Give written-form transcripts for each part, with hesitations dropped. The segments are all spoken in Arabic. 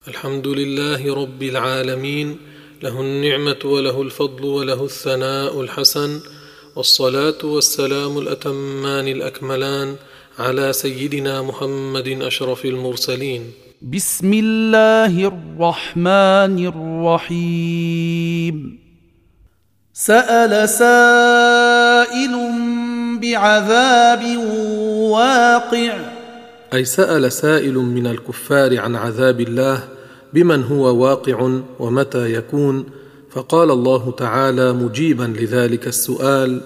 الحمد لله رب العالمين، له النعمة وله الفضل وله الثناء الحسن، والصلاة والسلام الأتمان الأكملان على سيدنا محمد أشرف المرسلين. بسم الله الرحمن الرحيم. سأل سائل بعذاب واقع، أي سأل سائل من الكفار عن عذاب الله بمن هو واقع ومتى يكون، فقال الله تعالى مجيبا لذلك السؤال: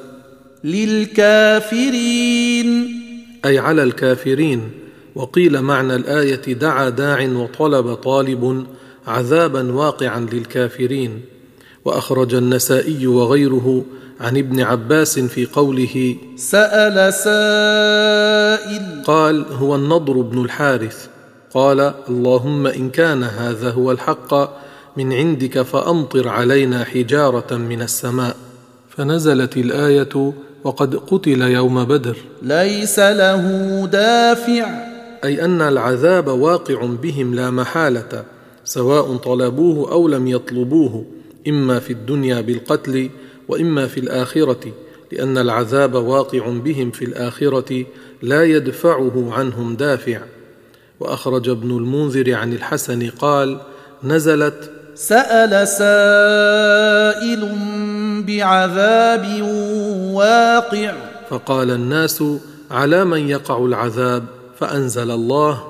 للكافرين، أي على الكافرين. وقيل معنى الآية دعا داع وطلب طالب عذابا واقعا للكافرين. وأخرج النسائي وغيره عن ابن عباس في قوله سأل سائل، قال هو النضر بن الحارث، قال: اللهم إن كان هذا هو الحق من عندك فأمطر علينا حجارة من السماء. فنزلت الآية وقد قتل يوم بدر، ليس له دافع، أي أن العذاب واقع بهم لا محالة، سواء طلبوه أو لم يطلبوه، إما في الدنيا بالقتل وإما في الآخرة، لأن العذاب واقع بهم في الآخرة لا يدفعه عنهم دافع. وأخرج ابن المنذر عن الحسن قال: نزلت سأل سائل بعذاب واقع، فقال الناس: على من يقع العذاب؟ فأنزل الله: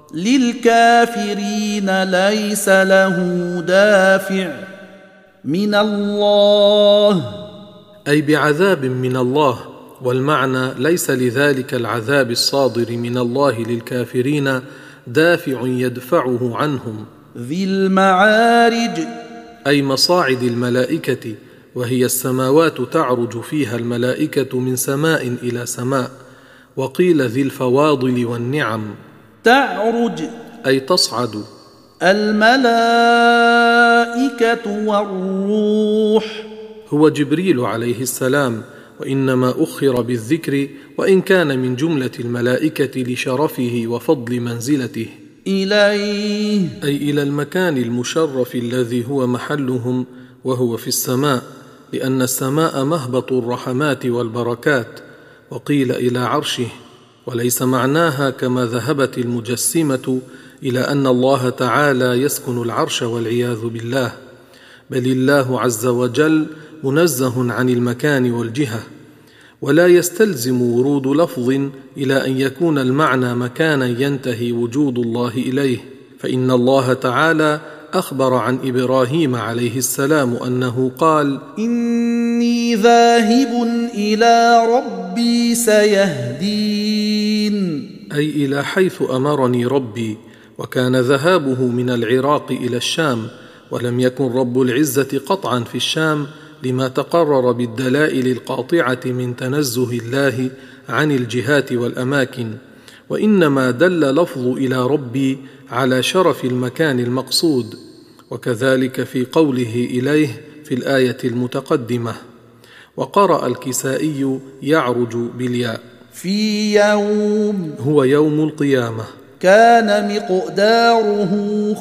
للكافرين ليس له دافع من الله، أي بعذاب من الله. والمعنى ليس لذلك العذاب الصادر من الله للكافرين دافع يدفعه عنهم. ذي المعارج، أي مصاعد الملائكة، وهي السماوات تعرج فيها الملائكة من سماء إلى سماء. وقيل ذي الفواضل والنعم، تعرج أي تصعد. الملائكة والروح، هو جبريل عليه السلام، وإنما أخر بالذكر وإن كان من جملة الملائكة لشرفه وفضل منزلته. إليه، أي إلى المكان المشرف الذي هو محلهم وهو في السماء، لأن السماء مهبط الرحمات والبركات. وقيل إلى عرشه، وليس معناها كما ذهبت المجسمة إلى أن الله تعالى يسكن العرش والعياذ بالله، بل الله عز وجل منزه عن المكان والجهة. ولا يستلزم ورود لفظ إلى أن يكون المعنى مكانا ينتهي وجود الله إليه، فإن الله تعالى أخبر عن إبراهيم عليه السلام أنه قال: إني ذاهب إلى ربي سيهدين، أي إلى حيث أمرني ربي. وكان ذهابه من العراق إلى الشام، ولم يكن رب العزة قطعا في الشام، لما تقرر بالدلائل القاطعة من تنزه الله عن الجهات والأماكن. وإنما دل لفظ إلى ربي على شرف المكان المقصود، وكذلك في قوله إليه في الآية المتقدمة. وقرأ الكسائي يعرج بالياء. في يوم، هو يوم القيامة، كان مقداره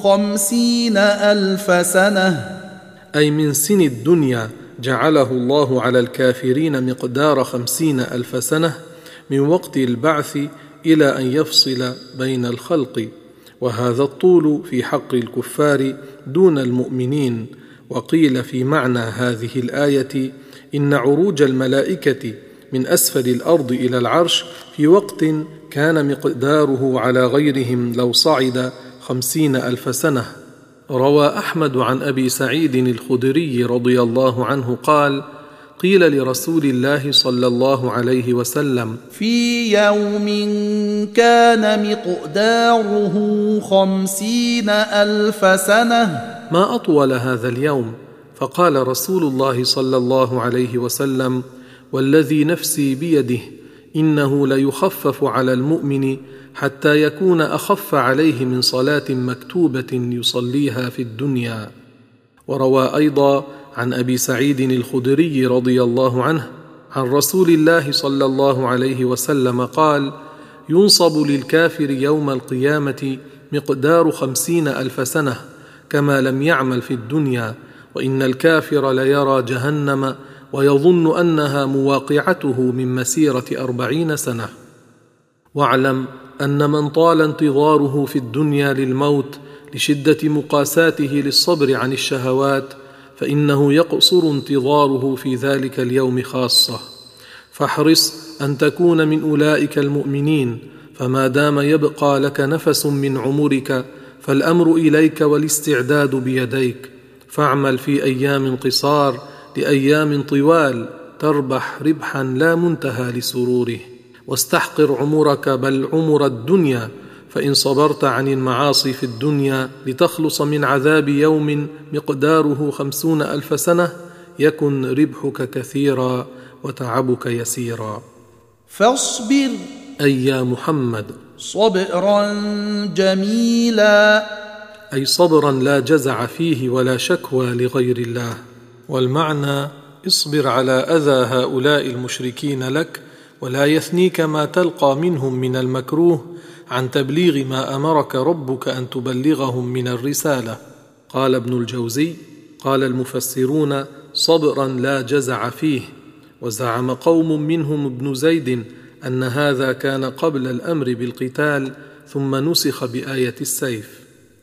50,000 سنة، أي من سن الدنيا جعله الله على الكافرين مقدار 50,000 سنة، من وقت البعث إلى أن يفصل بين الخلق. وهذا الطول في حق الكفار دون المؤمنين. وقيل في معنى هذه الآية إن عروج الملائكة من أسفل الأرض إلى العرش في وقت كان مقداره على غيرهم لو صعد 50,000 سنة. روى أحمد عن أبي سعيد الخدري رضي الله عنه قال: قيل لرسول الله صلى الله عليه وسلم: في يوم كان مقداره 50,000 سنة، ما أطول هذا اليوم؟ فقال رسول الله صلى الله عليه وسلم: والذي نفسي بيده إنه ليخفف على المؤمن حتى يكون أخف عليه من صلاة مكتوبة يصليها في الدنيا. وروى أيضا عن أبي سعيد الخدري رضي الله عنه عن رسول الله صلى الله عليه وسلم قال: ينصب للكافر يوم القيامة مقدار 50,000 سنة كما لم يعمل في الدنيا، وإن الكافر ليرى جهنم ويظن أنها مواقعته من مسيرة 40 سنة. واعلم أن من طال انتظاره في الدنيا للموت لشدة مقاساته للصبر عن الشهوات فإنه يقصر انتظاره في ذلك اليوم خاصة، فاحرص أن تكون من أولئك المؤمنين، فما دام يبقى لك نفس من عمرك فالأمر إليك والاستعداد بيديك، فاعمل في أيام قصار لأيام طوال تربح ربحا لا منتهى لسروره، واستحقر عمرك بل عمر الدنيا، فإن صبرت عن المعاصي في الدنيا لتخلص من عذاب يوم مقداره 50,000 سنة يكن ربحك كثيرا وتعبك يسيرا. فاصبر أي يا محمد صبرا جميلا، أي صبرا لا جزع فيه ولا شكوى لغير الله. والمعنى اصبر على أذى هؤلاء المشركين لك، ولا يثنيك ما تلقى منهم من المكروه عن تبليغ ما أمرك ربك أن تبلغهم من الرسالة. قال ابن الجوزي: قال المفسرون: صبرا لا جزع فيه. وزعم قوم منهم ابن زيد أن هذا كان قبل الأمر بالقتال ثم نسخ بآية السيف.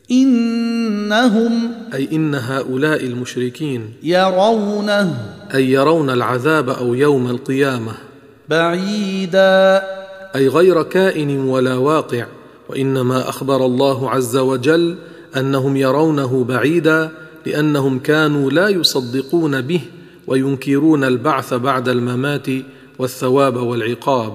إنهم أي إن هؤلاء المشركين يرونه أي يرون العذاب أو يوم القيامة بعيدا أي غير كائن ولا واقع، وإنما أخبر الله عز وجل أنهم يرونه بعيدا لأنهم كانوا لا يصدقون به وينكرون البعث بعد الممات والثواب والعقاب.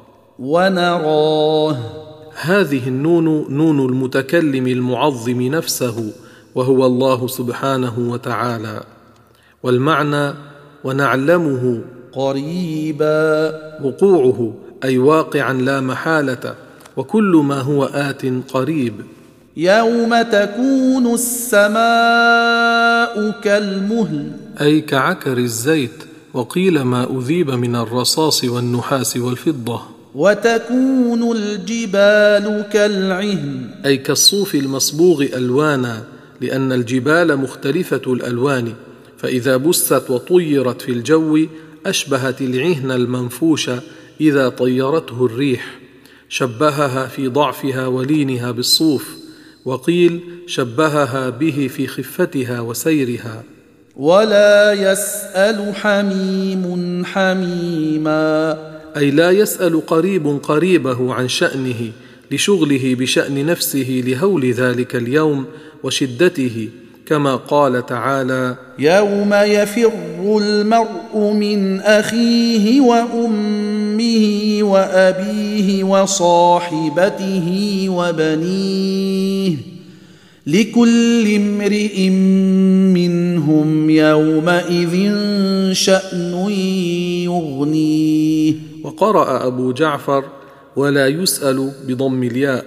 ونراه هذه النون نون المتكلم المعظم نفسه وهو الله سبحانه وتعالى. والمعنى ونعلمه قريبا، وقوعه أي واقعا لا محالة، وكل ما هو آت قريب. يوم تكون السماء كالمهل أي كعكر الزيت، وقيل ما أذيب من الرصاص والنحاس والفضة. وتكون الجبال كالعهن أي كالصوف المصبوغ ألوانا، لأن الجبال مختلفة الألوان، فإذا بست وطيرت في الجو أشبهت العهن المنفوش إذا طيرته الريح، شبهها في ضعفها ولينها بالصوف، وقيل شبهها به في خفتها وسيرها. ولا يسأل حميم حميما، أي لا يسأل قريب قريبه عن شأنه لشغله بشأن نفسه لهول ذلك اليوم وشدته، كما قال تعالى: يوم يفر المرء من أخيه وأمه وأبيه وصاحبته وبنيه لكل امرئ منهم يومئذ شأن يغنيه. وقرأ أبو جعفر: ولا يسأل بضم الياء.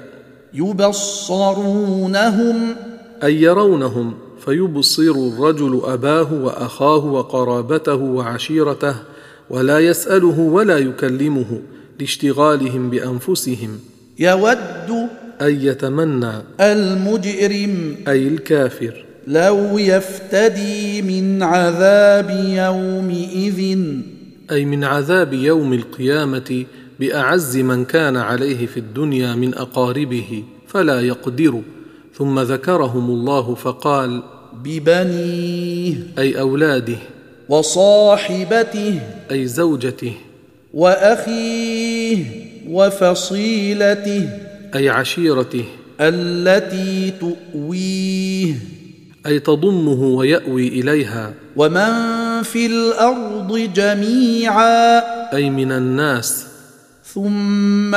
يبصرونهم أي يرونهم، فيبصر الرجل أباه وأخاه وقرابته وعشيرته، ولا يسأله ولا يكلمه لاشتغالهم بأنفسهم. يود أي يتمنى المجرم أي الكافر لو يفتدي من عذاب يومئذ أي من عذاب يوم القيامة بأعز من كان عليه في الدنيا من أقاربه فلا يقدر. ثم ذكرهم الله فقال: ببنيه أي أولاده، وصاحبته أي زوجته، وأخيه وفصيلته أي عشيرته، التي تؤويه أي تضمه ويأوي إليها، ومن في الأرض جميعا أي من الناس، ثم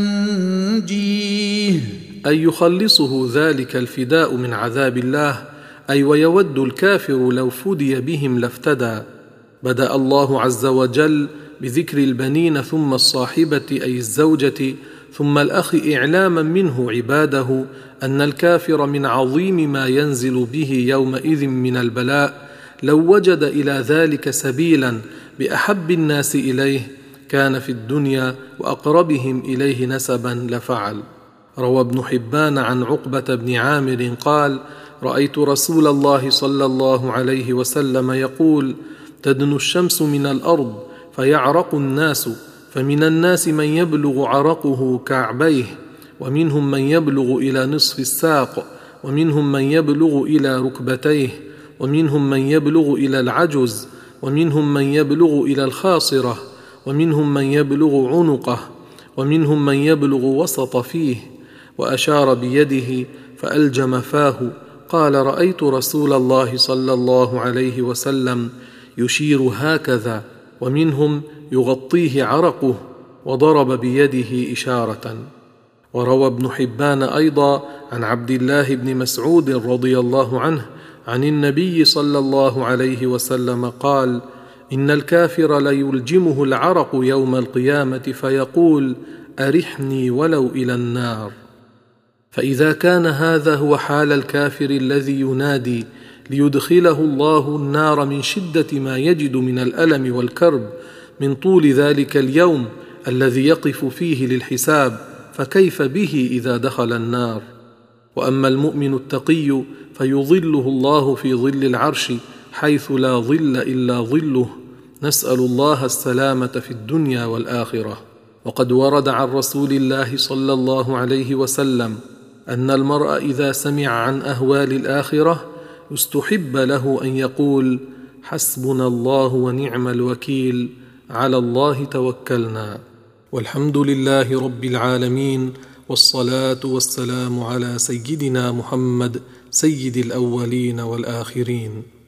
ينجيه أي يخلصه ذلك الفداء من عذاب الله، أي ويود الكافر لو فدي بهم لافتدى. بدأ الله عز وجل بذكر البنين ثم الصاحبة أي الزوجة ثم الأخ إعلاما منه عباده أن الكافر من عظيم ما ينزل به يومئذ من البلاء لو وجد إلى ذلك سبيلا بأحب الناس إليه كان في الدنيا وأقربهم إليه نسبا لفعل. روى ابن حبان عن عقبة بن عامر قال: رأيت رسول الله صلى الله عليه وسلم يقول: تدنو الشمس من الأرض فيعرق الناس، فمن الناس من يبلغ عرقه كعبيه، ومنهم من يبلغ إلى نصف الساق، ومنهم من يبلغ إلى ركبتيه، ومنهم من يبلغ إلى العجز، ومنهم من يبلغ إلى الخاصرة، ومنهم من يبلغ عنقه، ومنهم من يبلغ وسط فيه. وأشار بيده فألجم فاه. قال: رأيت رسول الله صلى الله عليه وسلم يشير هكذا، ومنهم يغطيه عرقه، وضرب بيده إشارة. وروى ابن حبان أيضا عن عبد الله بن مسعود رضي الله عنه عن النبي صلى الله عليه وسلم قال: إن الكافر ليلجمه العرق يوم القيامة فيقول: أرحني ولو إلى النار. فإذا كان هذا هو حال الكافر الذي ينادي ليدخله الله النار من شدة ما يجد من الألم والكرب من طول ذلك اليوم الذي يقف فيه للحساب، فكيف به إذا دخل النار؟ وأما المؤمن التقي فيظله الله في ظل العرش حيث لا ظل إلا ظله. نسأل الله السلامة في الدنيا والآخرة. وقد ورد عن رسول الله صلى الله عليه وسلم أن المرء إذا سمع عن أهوال الآخرة استحب له أن يقول: حسبنا الله ونعم الوكيل، على الله توكلنا. والحمد لله رب العالمين، والصلاة والسلام على سيدنا محمد سيد الأولين والآخرين.